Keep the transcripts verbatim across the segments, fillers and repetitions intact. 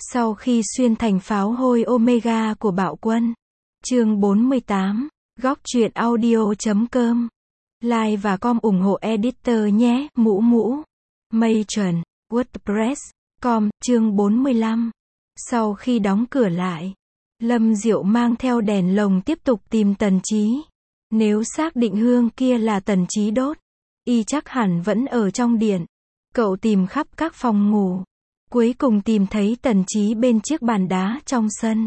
Sau khi xuyên thành pháo hôi Omega của bạo quân. Chương bốn mươi tám, góc truyện audio chấm com. Like và com ủng hộ editor nhé, mũ mũ. Matron, WordPress, com, chương bốn mươi lăm. Sau khi đóng cửa lại, Lâm Diệu mang theo đèn lồng tiếp tục tìm Tần Chí. Nếu xác định hương kia là Tần Chí đốt, y chắc hẳn vẫn ở trong điện. Cậu tìm khắp các phòng ngủ, cuối cùng tìm thấy Tần Chí bên chiếc bàn đá trong sân.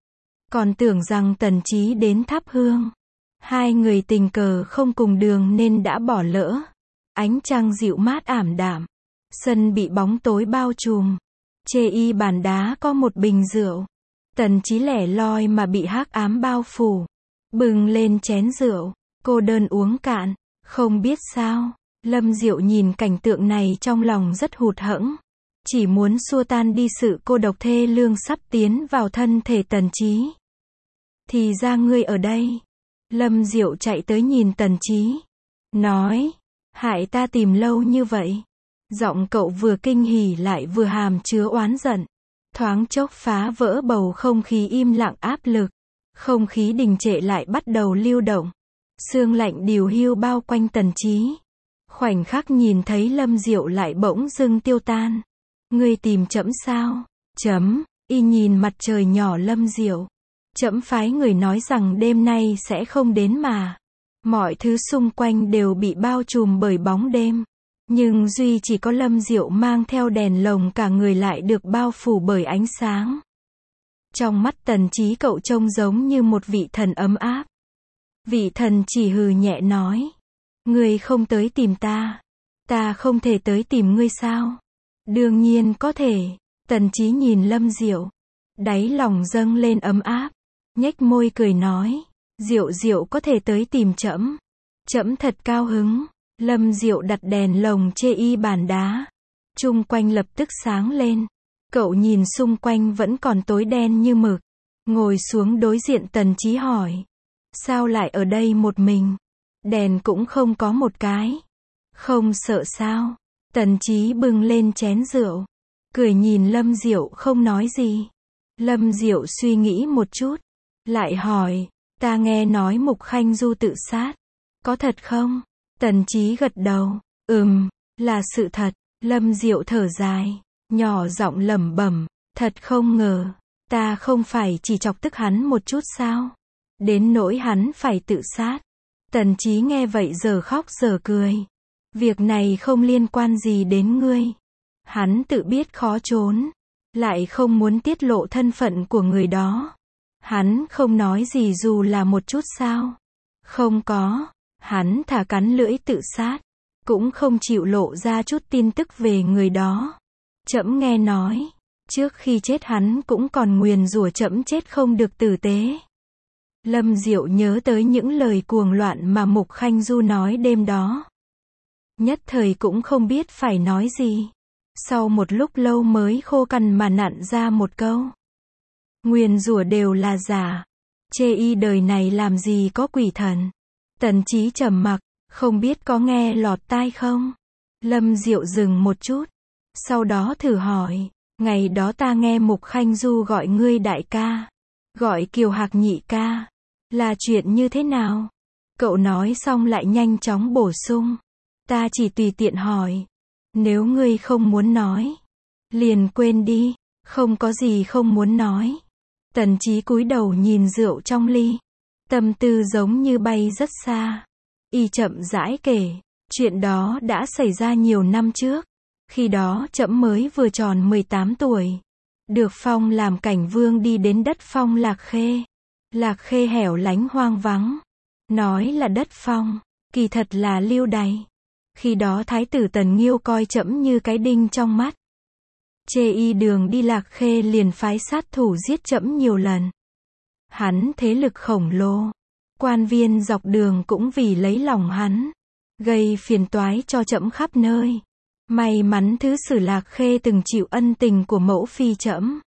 Còn tưởng rằng Tần Chí đến thắp hương. Hai người tình cờ không cùng đường nên đã bỏ lỡ. Ánh trăng dịu mát ảm đạm. Sân bị bóng tối bao trùm. Chê y bàn đá có một bình rượu. Tần Chí lẻ loi mà bị hắc ám bao phủ. Bừng lên chén rượu, cô đơn uống cạn. Không biết sao, Lâm Diệu nhìn cảnh tượng này trong lòng rất hụt hẫng. Chỉ muốn xua tan đi sự cô độc thê lương sắp tiến vào thân thể Tần Chí. Thì ra ngươi ở đây. Lâm Diệu chạy tới nhìn Tần Chí. Nói, hại ta tìm lâu như vậy. Giọng cậu vừa kinh hỉ lại vừa hàm chứa oán giận. Thoáng chốc phá vỡ bầu không khí im lặng áp lực. Không khí đình trệ lại bắt đầu lưu động. Sương lạnh điều hiu bao quanh Tần Chí. Khoảnh khắc nhìn thấy Lâm Diệu lại bỗng dưng tiêu tan. Ngươi tìm trẫm sao? Chấm, y nhìn mặt trời nhỏ Lâm Diệu. Trẫm phái người nói rằng đêm nay sẽ không đến mà. Mọi thứ xung quanh đều bị bao trùm bởi bóng đêm. Nhưng duy chỉ có Lâm Diệu mang theo đèn lồng cả người lại được bao phủ bởi ánh sáng. Trong mắt Tần Chí cậu trông giống như một vị thần ấm áp. Vị thần chỉ hừ nhẹ nói. Ngươi không tới tìm ta. Ta không thể tới tìm ngươi sao? Đương nhiên có thể. Tần Chí nhìn Lâm Diệu. Đáy lòng dâng lên ấm áp. Nhếch môi cười nói. Diệu Diệu có thể tới tìm trẫm. Trẫm thật cao hứng. Lâm Diệu đặt đèn lồng chê y bàn đá. Chung quanh lập tức sáng lên. Cậu nhìn xung quanh vẫn còn tối đen như mực. Ngồi xuống đối diện Tần Chí hỏi. Sao lại ở đây một mình? Đèn cũng không có một cái. Không sợ sao? Tần Chí bưng lên chén rượu. Cười nhìn Lâm Diệu không nói gì. Lâm Diệu suy nghĩ một chút. Lại hỏi. Ta nghe nói Mục Khanh Du tự sát. Có thật không? Tần Chí gật đầu. Ừm, là sự thật. Lâm Diệu thở dài. Nhỏ giọng lẩm bẩm. Thật không ngờ. Ta không phải chỉ chọc tức hắn một chút sao? Đến nỗi hắn phải tự sát. Tần Chí nghe vậy giờ khóc giờ cười. Việc này không liên quan gì đến ngươi. Hắn tự biết khó trốn. Lại không muốn tiết lộ thân phận của người đó. Hắn không nói gì dù là một chút sao? Không có. Hắn thả cắn lưỡi tự sát. Cũng không chịu lộ ra chút tin tức về người đó. Trẫm nghe nói. Trước khi chết hắn cũng còn nguyền rủa trẫm chết không được tử tế. Lâm Diệu nhớ tới những lời cuồng loạn mà Mục Khanh Du nói đêm đó. Nhất thời cũng không biết phải nói gì. Sau một lúc lâu mới khô cằn mà nặn ra một câu. Nguyền rủa đều là giả. Chê y đời này làm gì có quỷ thần. Tần Chí trầm mặc, không biết có nghe lọt tai không? Lâm Diệu dừng một chút. Sau đó thử hỏi. Ngày đó ta nghe Mục Khanh Du gọi ngươi đại ca. Gọi Kiều Hạc nhị ca. Là chuyện như thế nào? Cậu nói xong lại nhanh chóng bổ sung. Ta chỉ tùy tiện hỏi. Nếu ngươi không muốn nói, liền quên đi. Không có gì không muốn nói. Tần Chí cúi đầu nhìn rượu trong ly. Tâm tư giống như bay rất xa. Y chậm rãi kể. Chuyện đó đã xảy ra nhiều năm trước. Khi đó trẫm mới vừa tròn mười tám tuổi. Được phong làm cảnh vương đi đến đất phong Lạc Khê. Lạc Khê hẻo lánh hoang vắng. Nói là đất phong, kỳ thật là lưu đày. Khi đó Thái tử Tần Nghiêu coi trẫm như cái đinh trong mắt. Chê y đường đi Lạc Khê liền phái sát thủ giết trẫm nhiều lần. Hắn thế lực khổng lồ. Quan viên dọc đường cũng vì lấy lòng hắn. Gây phiền toái cho trẫm khắp nơi. May mắn thứ sử Lạc Khê từng chịu ân tình của mẫu phi trẫm.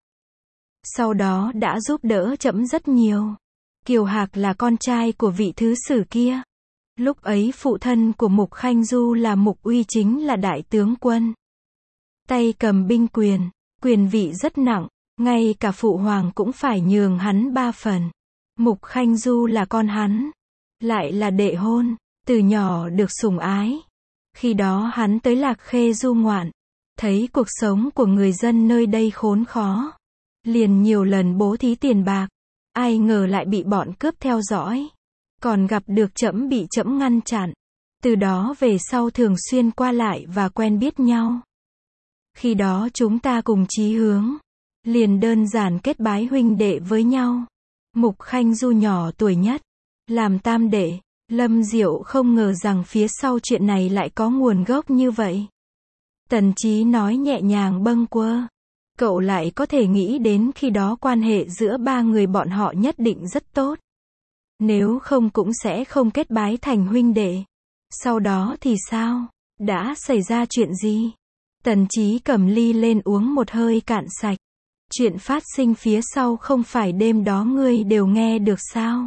Sau đó đã giúp đỡ trẫm rất nhiều. Kiều Hạc là con trai của vị thứ sử kia. Lúc ấy phụ thân của Mục Khanh Du là Mục Uy chính là đại tướng quân. Tay cầm binh quyền, quyền vị rất nặng, Ngay cả phụ hoàng cũng phải nhường hắn ba phần. Mục Khanh Du là con hắn, lại là đệ hôn, từ nhỏ được sủng ái. Khi đó hắn tới Lạc Khê du ngoạn, thấy cuộc sống của người dân nơi đây khốn khó, liền nhiều lần bố thí tiền bạc, ai ngờ lại bị bọn cướp theo dõi, còn gặp được trẫm bị trẫm ngăn chặn. Từ đó về sau thường xuyên qua lại và quen biết nhau. Khi đó chúng ta cùng chí hướng, liền đơn giản kết bái huynh đệ với nhau. Mục Khanh Du nhỏ tuổi nhất, làm tam đệ. Lâm Diệu không ngờ rằng phía sau chuyện này lại có nguồn gốc như vậy. Tần Chí nói nhẹ nhàng bâng quơ. Cậu lại có thể nghĩ đến khi đó quan hệ giữa ba người bọn họ nhất định rất tốt. Nếu không cũng sẽ không kết bái thành huynh đệ. Sau đó thì sao? Đã xảy ra chuyện gì? Tần Chí cầm ly lên uống một hơi cạn sạch. Chuyện phát sinh phía sau không phải đêm đó ngươi đều nghe được sao?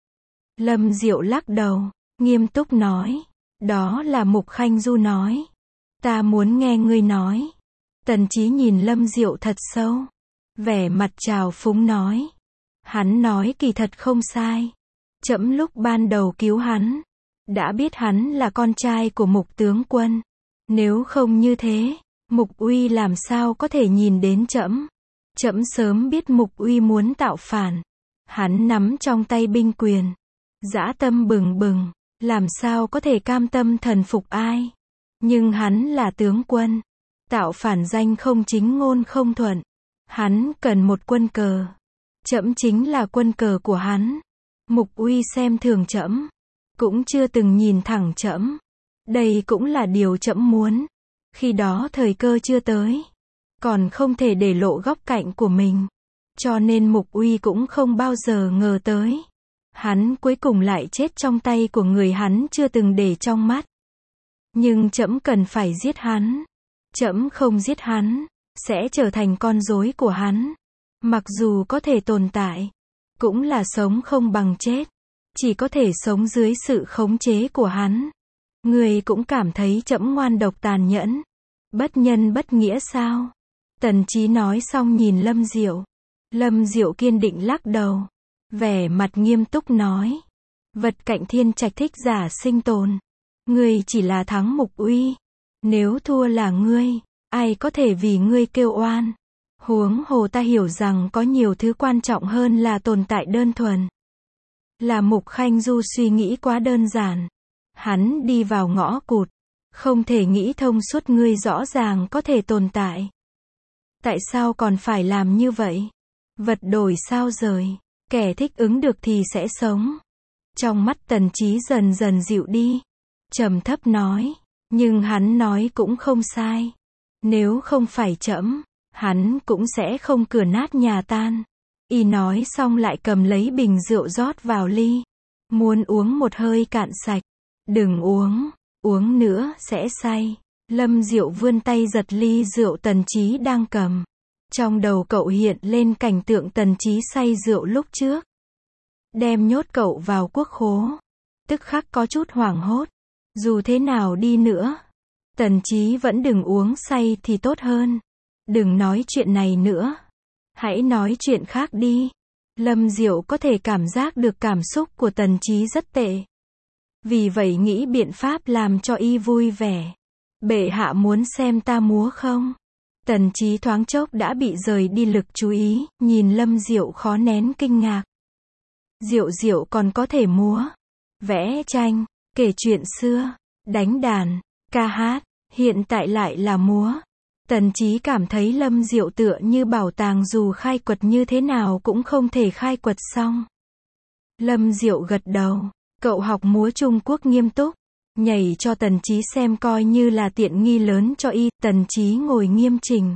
Lâm Diệu lắc đầu, nghiêm túc nói. Đó là Mục Khanh Du nói. Ta muốn nghe ngươi nói. Tần Chí nhìn Lâm Diệu thật sâu. Vẻ mặt trào phúng nói. Hắn nói kỳ thật không sai. Trẫm lúc ban đầu cứu hắn, đã biết hắn là con trai của Mục tướng quân. Nếu không như thế, Mục Uy làm sao có thể nhìn đến trẫm? Trẫm sớm biết Mục Uy muốn tạo phản. Hắn nắm trong tay binh quyền, dã tâm bừng bừng, làm sao có thể cam tâm thần phục ai? Nhưng hắn là tướng quân, tạo phản danh không chính ngôn không thuận. Hắn cần một quân cờ. Trẫm chính là quân cờ của hắn. Mục Uy xem thường trẫm, cũng chưa từng nhìn thẳng trẫm. Đây cũng là điều trẫm muốn. Khi đó thời cơ chưa tới, còn không thể để lộ góc cạnh của mình. Cho nên Mục Uy cũng không bao giờ ngờ tới. Hắn cuối cùng lại chết trong tay của người hắn chưa từng để trong mắt. Nhưng trẫm cần phải giết hắn. Trẫm không giết hắn, sẽ trở thành con rối của hắn. Mặc dù có thể tồn tại, cũng là sống không bằng chết. Chỉ có thể sống dưới sự khống chế của hắn. Người cũng cảm thấy trẫm ngoan độc tàn nhẫn, bất nhân bất nghĩa sao? Tần Chí nói xong nhìn Lâm Diệu. Lâm Diệu kiên định lắc đầu, vẻ mặt nghiêm túc nói. Vật cạnh thiên trạch thích giả sinh tồn. Ngươi chỉ là thắng Mục Uy. Nếu thua là ngươi, ai có thể vì ngươi kêu oan? Huống hồ ta hiểu rằng có nhiều thứ quan trọng hơn là tồn tại đơn thuần. Là Mục Khanh Du suy nghĩ quá đơn giản. Hắn đi vào ngõ cụt, không thể nghĩ thông suốt ngươi rõ ràng có thể tồn tại. Tại sao còn phải làm như vậy? Vật đổi sao rời, kẻ thích ứng được thì sẽ sống. Trong mắt Tần Chí dần dần dịu đi, trầm thấp nói, nhưng hắn nói cũng không sai. Nếu không phải trẫm, hắn cũng sẽ không cửa nát nhà tan. Y nói xong lại cầm lấy bình rượu rót vào ly. Muốn uống một hơi cạn sạch. Đừng uống, uống nữa sẽ say. Lâm Diệu vươn tay giật ly rượu Tần Chí đang cầm. Trong đầu cậu hiện lên cảnh tượng Tần Chí say rượu lúc trước. Đem nhốt cậu vào quốc khố. Tức khắc có chút hoảng hốt. Dù thế nào đi nữa, Tần Chí vẫn đừng uống say thì tốt hơn. Đừng nói chuyện này nữa. Hãy nói chuyện khác đi. Lâm Diệu có thể cảm giác được cảm xúc của Tần Chí rất tệ. Vì vậy nghĩ biện pháp làm cho y vui vẻ. Bệ hạ muốn xem ta múa không? Tần Chí thoáng chốc đã bị rời đi lực chú ý, nhìn Lâm Diệu khó nén kinh ngạc. Diệu Diệu còn có thể múa, vẽ tranh, kể chuyện xưa, đánh đàn, ca hát, hiện tại lại là múa. Tần Chí cảm thấy Lâm Diệu tựa như bảo tàng dù khai quật như thế nào cũng không thể khai quật xong. Lâm Diệu gật đầu, cậu học múa Trung Quốc nghiêm túc, nhảy cho Tần Chí xem coi như là tiện nghi lớn cho y. Tần Chí ngồi nghiêm chỉnh,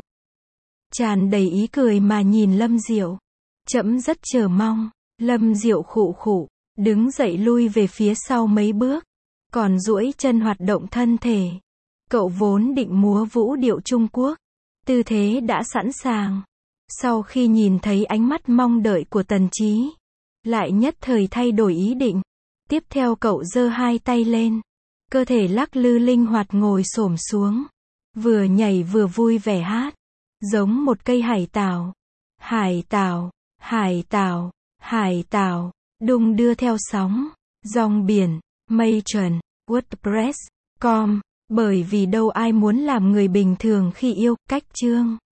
tràn đầy ý cười mà nhìn Lâm Diệu. Trẫm rất chờ mong. Lâm Diệu khụ khụ, đứng dậy lui về phía sau mấy bước, còn duỗi chân hoạt động thân thể. Cậu vốn định múa vũ điệu Trung Quốc, tư thế đã sẵn sàng. Sau khi nhìn thấy ánh mắt mong đợi của Tần Chí, lại nhất thời thay đổi ý định. Tiếp theo cậu giơ hai tay lên, cơ thể lắc lư linh hoạt ngồi xổm xuống, vừa nhảy vừa vui vẻ hát, giống một cây hải tảo. Hải tảo, hải tảo, hải tảo, đung đưa theo sóng, dòng biển, mây trần, WordPress chấm com, bởi vì đâu ai muốn làm người bình thường khi yêu, cách chương.